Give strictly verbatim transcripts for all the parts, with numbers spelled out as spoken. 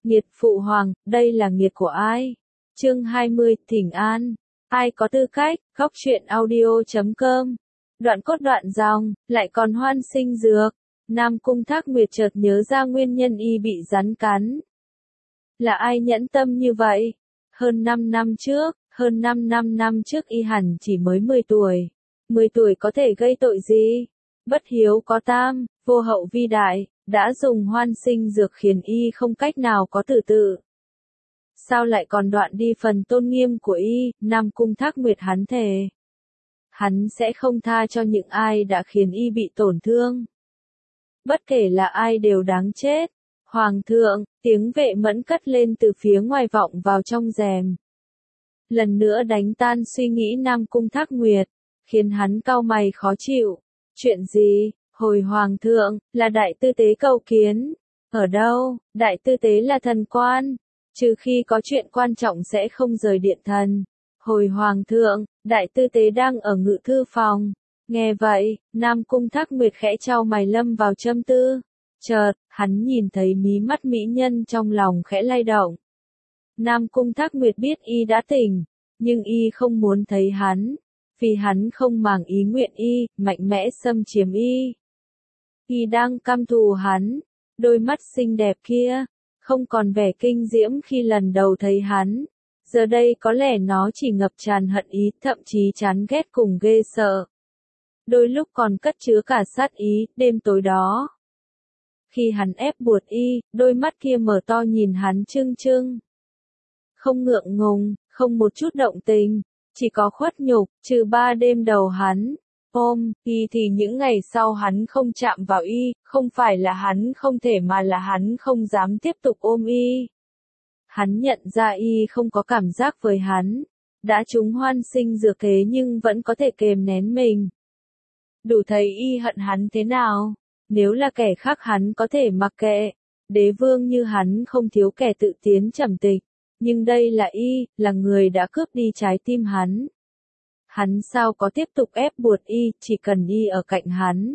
Nghiệt phụ hoàng, đây là nghiệt của ai? Chương hai mươi, Thỉnh An. Ai có tư cách? Góc truyện audio chấm com. Đoạn cốt đoạn dòng, lại còn hoan sinh dược. Nam Cung Thác Nguyệt chợt nhớ ra nguyên nhân y bị rắn cắn. Là ai nhẫn tâm như vậy? Hơn năm năm trước, hơn năm năm năm trước y hẳn chỉ mới mười tuổi. mười tuổi có thể gây tội gì? Bất hiếu có tam, vô hậu vi đại, đã dùng hoan sinh dược khiến y không cách nào có tự tự. Sao lại còn đoạn đi phần tôn nghiêm của y? Nam Cung Thác Nguyệt hắn thề. Hắn sẽ không tha cho những ai đã khiến y bị tổn thương. Bất kể là ai đều đáng chết. Hoàng thượng, tiếng vệ mẫn cất lên từ phía ngoài vọng vào trong rèm. Lần nữa đánh tan suy nghĩ Nam Cung Thác Nguyệt, khiến hắn cau mày khó chịu. Chuyện gì? Hồi hoàng thượng, là đại tư tế cầu kiến. Ở đâu? Đại tư tế là thần quan. Trừ khi có chuyện quan trọng sẽ không rời điện thần. Hồi hoàng thượng, đại tư tế đang ở ngự thư phòng. Nghe vậy, Nam Cung Thác Nguyệt khẽ chau mày lâm vào châm tư. Chợt, hắn nhìn thấy mí mắt mỹ nhân trong lòng khẽ lay động. Nam Cung Thác Nguyệt biết y đã tỉnh, nhưng y không muốn thấy hắn, vì hắn không màng ý nguyện y, mạnh mẽ xâm chiếm y. Y đang căm thù hắn, đôi mắt xinh đẹp kia, không còn vẻ kinh diễm khi lần đầu thấy hắn. Giờ đây có lẽ nó chỉ ngập tràn hận ý, thậm chí chán ghét cùng ghê sợ. Đôi lúc còn cất chứa cả sát ý, đêm tối đó. Khi hắn ép buộc y, đôi mắt kia mở to nhìn hắn trưng trưng. Không ngượng ngùng, không một chút động tình, chỉ có khuất nhục, trừ ba đêm đầu hắn. Ôm, y thì những ngày sau hắn không chạm vào y, không phải là hắn không thể mà là hắn không dám tiếp tục ôm y. Hắn nhận ra y không có cảm giác với hắn, đã trúng hoan sinh dược thế nhưng vẫn có thể kềm nén mình. Đủ thấy y hận hắn thế nào, nếu là kẻ khác hắn có thể mặc kệ, đế vương như hắn không thiếu kẻ tự tiến trầm tịch, nhưng đây là y, là người đã cướp đi trái tim hắn. Hắn sao có tiếp tục ép buộc y, chỉ cần y ở cạnh hắn.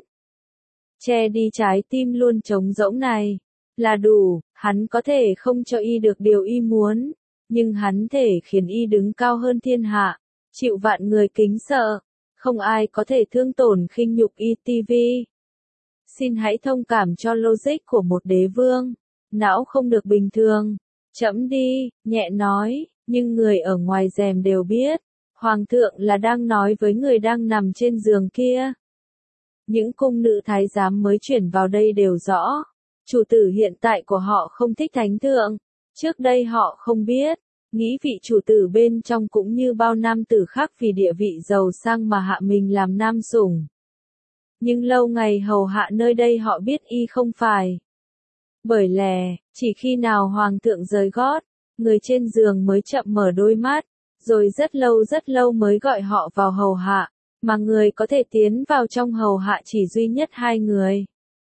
Che đi trái tim luôn trống rỗng này, là đủ, hắn có thể không cho y được điều y muốn, nhưng hắn thể khiến y đứng cao hơn thiên hạ, chịu vạn người kính sợ, không ai có thể thương tổn khinh nhục y. ti vi. Xin hãy thông cảm cho logic của một đế vương, não không được bình thường. Chẫm đi, nhẹ nói, nhưng người ở ngoài rèm đều biết. Hoàng thượng là đang nói với người đang nằm trên giường kia. Những cung nữ thái giám mới chuyển vào đây đều rõ. Chủ tử hiện tại của họ không thích thánh thượng. Trước đây họ không biết. Nghĩ vị chủ tử bên trong cũng như bao nam tử khác vì địa vị giàu sang mà hạ mình làm nam sủng. Nhưng lâu ngày hầu hạ nơi đây họ biết y không phải. Bởi lẽ, chỉ khi nào hoàng thượng rời gót, người trên giường mới chậm mở đôi mắt. Rồi rất lâu rất lâu mới gọi họ vào hầu hạ, mà người có thể tiến vào trong hầu hạ chỉ duy nhất hai người.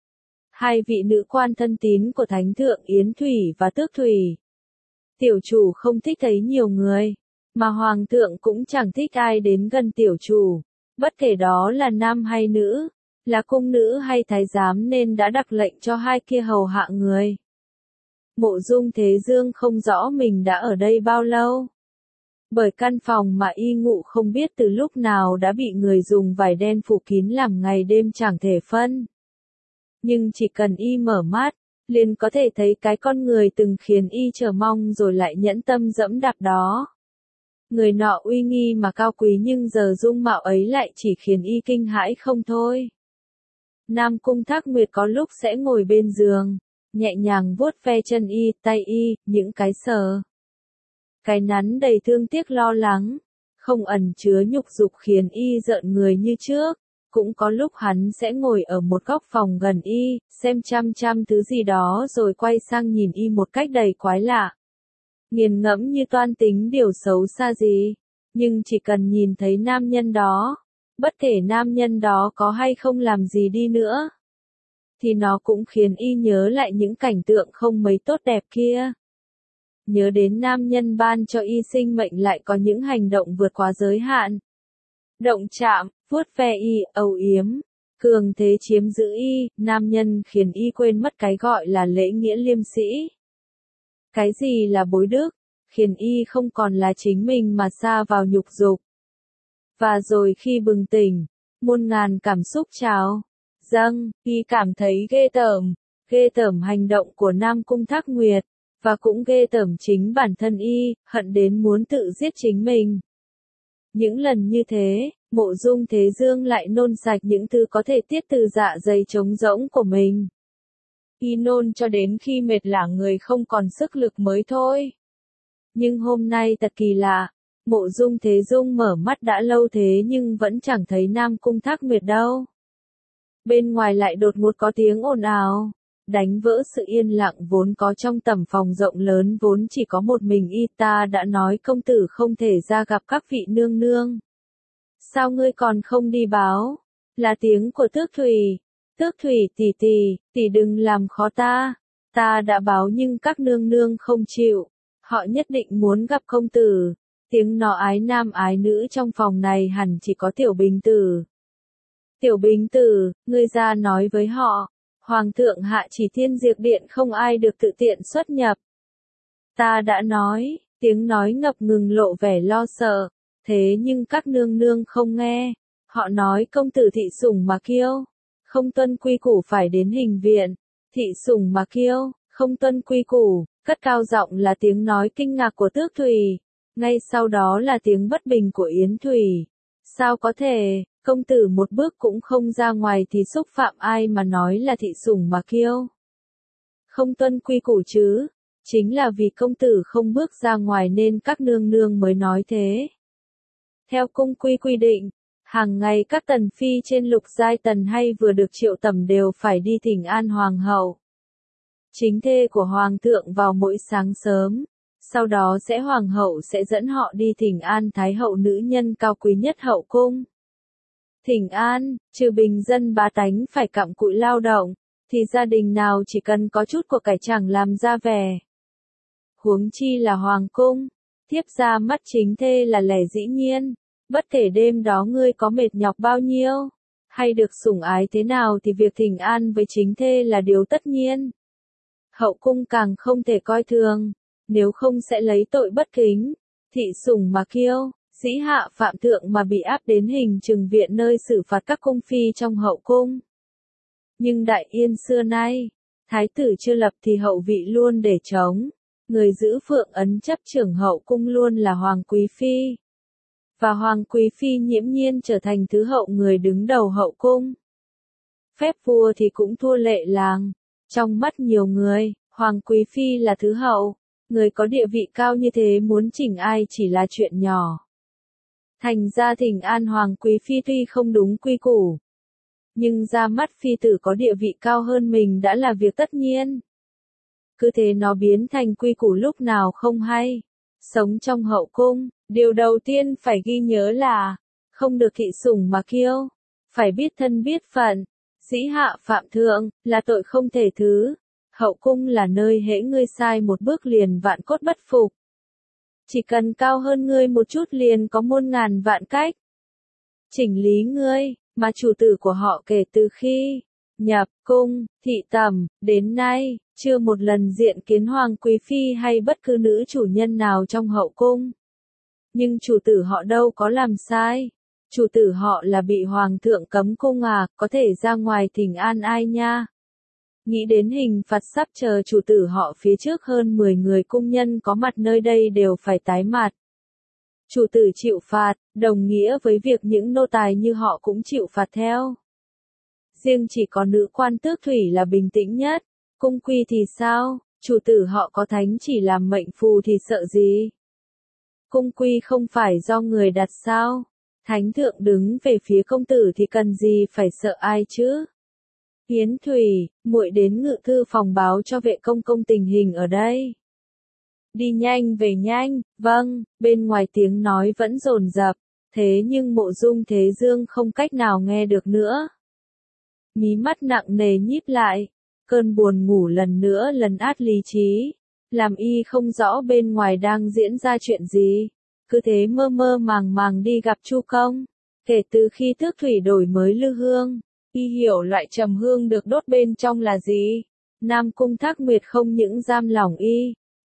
Hai vị nữ quan thân tín của Thánh thượng Yến Thủy và Tước Thủy. Tiểu chủ không thích thấy nhiều người, mà hoàng thượng cũng chẳng thích ai đến gần tiểu chủ, bất kể đó là nam hay nữ, là cung nữ hay thái giám nên đã đặt lệnh cho hai kia hầu hạ người. Mộ Dung Thế Dương không rõ mình đã ở đây bao lâu. Bởi căn phòng mà y ngụ không biết từ lúc nào đã bị người dùng vải đen phủ kín làm ngày đêm chẳng thể phân. Nhưng chỉ cần y mở mắt, liền có thể thấy cái con người từng khiến y chờ mong rồi lại nhẫn tâm dẫm đạp đó. Người nọ uy nghi mà cao quý nhưng giờ dung mạo ấy lại chỉ khiến y kinh hãi không thôi. Nam Cung Thác Nguyệt có lúc sẽ ngồi bên giường, nhẹ nhàng vuốt ve chân y, tay y, những cái sờ. Cái nắn đầy thương tiếc lo lắng, không ẩn chứa nhục dục khiến y rợn người như trước. Cũng có lúc hắn sẽ ngồi ở một góc phòng gần y, xem chăm chăm thứ gì đó rồi quay sang nhìn y một cách đầy quái lạ. Nghiền ngẫm như toan tính điều xấu xa gì. Nhưng chỉ cần nhìn thấy nam nhân đó, bất kể nam nhân đó có hay không làm gì đi nữa, thì nó cũng khiến y nhớ lại những cảnh tượng không mấy tốt đẹp kia. Nhớ đến nam nhân ban cho y sinh mệnh lại có những hành động vượt quá giới hạn. Động chạm, vuốt ve y, âu yếm, cường thế chiếm giữ y, nam nhân khiến y quên mất cái gọi là lễ nghĩa liêm sĩ. Cái gì là bối đức, khiến y không còn là chính mình mà sa vào nhục dục. Và rồi khi bừng tỉnh, muôn ngàn cảm xúc trào dâng, y cảm thấy ghê tởm, ghê tởm hành động của Nam Cung Thác Nguyệt, và cũng ghê tởm chính bản thân y, hận đến muốn tự giết chính mình. Những lần như thế, Mộ Dung Thế Dương lại nôn sạch những thứ có thể tiết từ dạ dày trống rỗng của mình. Y nôn cho đến khi mệt lả người không còn sức lực mới thôi. Nhưng hôm nay thật kỳ lạ, Mộ Dung Thế Dung mở mắt đã lâu thế nhưng vẫn chẳng thấy Nam Cung Thác Nguyệt đâu. Bên ngoài lại đột ngột có tiếng ồn ào, đánh vỡ sự yên lặng vốn có trong tầm phòng rộng lớn vốn chỉ có một mình y. Ta đã nói công tử không thể ra gặp các vị nương nương. Sao ngươi còn không đi báo? Là tiếng của Tước Thủy. Tước Thủy tỷ tỷ, tỷ đừng làm khó ta. Ta đã báo nhưng các nương nương không chịu. Họ nhất định muốn gặp công tử. Tiếng nó ái nam ái nữ trong phòng này hẳn chỉ có Tiểu Bình Tử. Tiểu Bình Tử, ngươi ra nói với họ. Hoàng thượng hạ chỉ Thiên Diệp Điện không ai được tự tiện xuất nhập. Ta đã nói, tiếng nói ngập ngừng lộ vẻ lo sợ. Thế nhưng các nương nương không nghe. Họ nói công tử thị sủng mà kiêu. Không tuân quy củ phải đến hình viện. Thị sủng mà kiêu, không tuân quy củ. Cất cao giọng là tiếng nói kinh ngạc của Tước Thủy. Ngay sau đó là tiếng bất bình của Yến Thủy. Sao có thể, công tử một bước cũng không ra ngoài thì xúc phạm ai mà nói là thị sủng mà kiêu. Không tuân quy củ chứ, chính là vì công tử không bước ra ngoài nên các nương nương mới nói thế. Theo cung quy quy định, hàng ngày các tần phi trên lục giai tần hay vừa được triệu tẩm đều phải đi thỉnh an hoàng hậu. Chính thê của hoàng thượng vào mỗi sáng sớm, sau đó sẽ hoàng hậu sẽ dẫn họ đi thỉnh an thái hậu nữ nhân cao quý nhất hậu cung. Thỉnh an, trừ bình dân bá tánh phải cặm cụi lao động, thì gia đình nào chỉ cần có chút của cải chẳng làm ra vẻ. Huống chi là hoàng cung, thiếp ra mắt chính thê là lẽ dĩ nhiên, bất kể đêm đó ngươi có mệt nhọc bao nhiêu, hay được sủng ái thế nào thì việc thỉnh an với chính thê là điều tất nhiên. Hậu cung càng không thể coi thường, nếu không sẽ lấy tội bất kính, thị sủng mà kiêu. Dĩ hạ phạm thượng mà bị áp đến hình trừng viện nơi xử phạt các cung phi trong hậu cung. Nhưng Đại Yên xưa nay, thái tử chưa lập thì hậu vị luôn để trống, người giữ phượng ấn chấp trưởng hậu cung luôn là Hoàng Quý Phi. Và Hoàng Quý Phi nhiễm nhiên trở thành thứ hậu người đứng đầu hậu cung. Phép vua thì cũng thua lệ làng, trong mắt nhiều người, Hoàng Quý Phi là thứ hậu, người có địa vị cao như thế muốn chỉnh ai chỉ là chuyện nhỏ. Thành ra thỉnh an Hoàng Quý Phi tuy không đúng quy củ, nhưng ra mắt phi tử có địa vị cao hơn mình đã là việc tất nhiên. Cứ thế nó biến thành quy củ lúc nào không hay. Sống trong hậu cung, điều đầu tiên phải ghi nhớ là, không được thị sủng mà kiêu, phải biết thân biết phận, dĩ hạ phạm thượng, là tội không thể thứ. Hậu cung là nơi hễ ngươi sai một bước liền vạn cốt bất phục. Chỉ cần cao hơn ngươi một chút liền có muôn ngàn vạn cách chỉnh lý ngươi, mà chủ tử của họ kể từ khi nhập cung, thị tẩm, đến nay, chưa một lần diện kiến Hoàng Quý Phi hay bất cứ nữ chủ nhân nào trong hậu cung. Nhưng chủ tử họ đâu có làm sai. Chủ tử họ là bị Hoàng thượng cấm cung à, có thể ra ngoài thỉnh an ai nha. Nghĩ đến hình phạt sắp chờ chủ tử họ phía trước hơn mười người cung nhân có mặt nơi đây đều phải tái mặt. Chủ tử chịu phạt, đồng nghĩa với việc những nô tài như họ cũng chịu phạt theo. Riêng chỉ có nữ quan Tước Thủy là bình tĩnh nhất. Cung quy thì sao, chủ tử họ có thánh chỉ làm mệnh phù thì sợ gì? Cung quy không phải do người đặt sao? Thánh thượng đứng về phía công tử thì cần gì phải sợ ai chứ? Yến Thủy, muội đến ngự thư phòng báo cho vệ công công tình hình ở đây. Đi nhanh về nhanh, vâng, bên ngoài tiếng nói vẫn dồn dập, thế nhưng Mộ Dung Thế Dương không cách nào nghe được nữa. Mí mắt nặng nề nhíp lại, cơn buồn ngủ lần nữa lần át lý trí, làm y không rõ bên ngoài đang diễn ra chuyện gì, cứ thế mơ mơ màng màng đi gặp Chu Công. Kể từ khi Tước Thủy đổi mới lư hương, y hiểu loại trầm hương được đốt bên trong là gì. Nam Cung Thác Nguyệt không những giam lỏng y,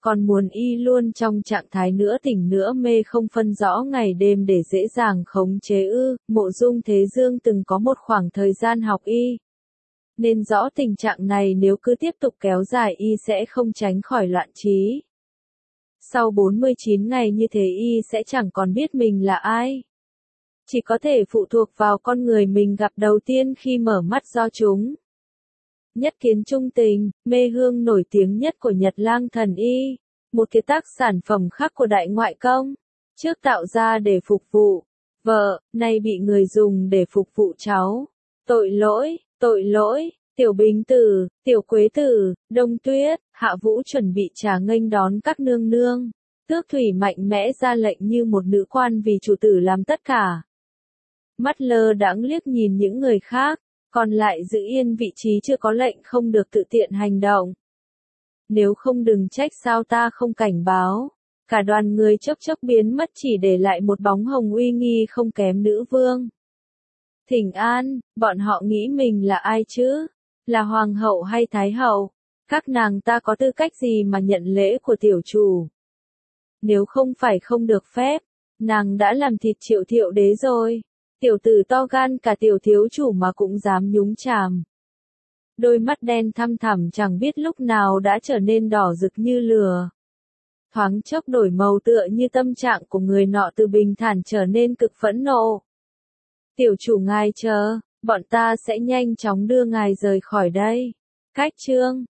còn muốn y luôn trong trạng thái nửa tỉnh nửa mê không phân rõ ngày đêm để dễ dàng khống chế ư. Mộ Dung Thế Dương từng có một khoảng thời gian học y, nên rõ tình trạng này nếu cứ tiếp tục kéo dài y sẽ không tránh khỏi loạn trí. Sau bốn mươi chín ngày như thế y sẽ chẳng còn biết mình là ai. Chỉ có thể phụ thuộc vào con người mình gặp đầu tiên khi mở mắt do chúng. Nhất Kiến Trung Tình, mê hương nổi tiếng nhất của Nhật Lang Thần Y, một cái tác sản phẩm khác của Đại Ngoại Công, trước tạo ra để phục vụ vợ, nay bị người dùng để phục vụ cháu. Tội lỗi, tội lỗi, Tiểu Bình Tử, Tiểu Quế Tử, Đông Tuyết, Hạ Vũ chuẩn bị trà nghênh đón các nương nương. Tước Thủy mạnh mẽ ra lệnh như một nữ quan vì chủ tử làm tất cả. Mắt lơ đãng liếc nhìn những người khác, còn lại giữ yên vị trí chưa có lệnh không được tự tiện hành động. Nếu không đừng trách sao ta không cảnh báo. Cả đoàn người chốc chốc biến mất chỉ để lại một bóng hồng uy nghi không kém nữ vương. Thỉnh an, bọn họ nghĩ mình là ai chứ? Là hoàng hậu hay thái hậu? Các nàng ta có tư cách gì mà nhận lễ của tiểu chủ? Nếu không phải không được phép, nàng đã làm thịt Triệu Thiệu Đế rồi. Tiểu tử to gan cả tiểu thiếu chủ mà cũng dám nhúng chàm. Đôi mắt đen thăm thẳm chẳng biết lúc nào đã trở nên đỏ rực như lửa. Thoáng chốc đổi màu tựa như tâm trạng của người nọ từ bình thản trở nên cực phẫn nộ. Tiểu chủ ngài chờ, bọn ta sẽ nhanh chóng đưa ngài rời khỏi đây. Cách chương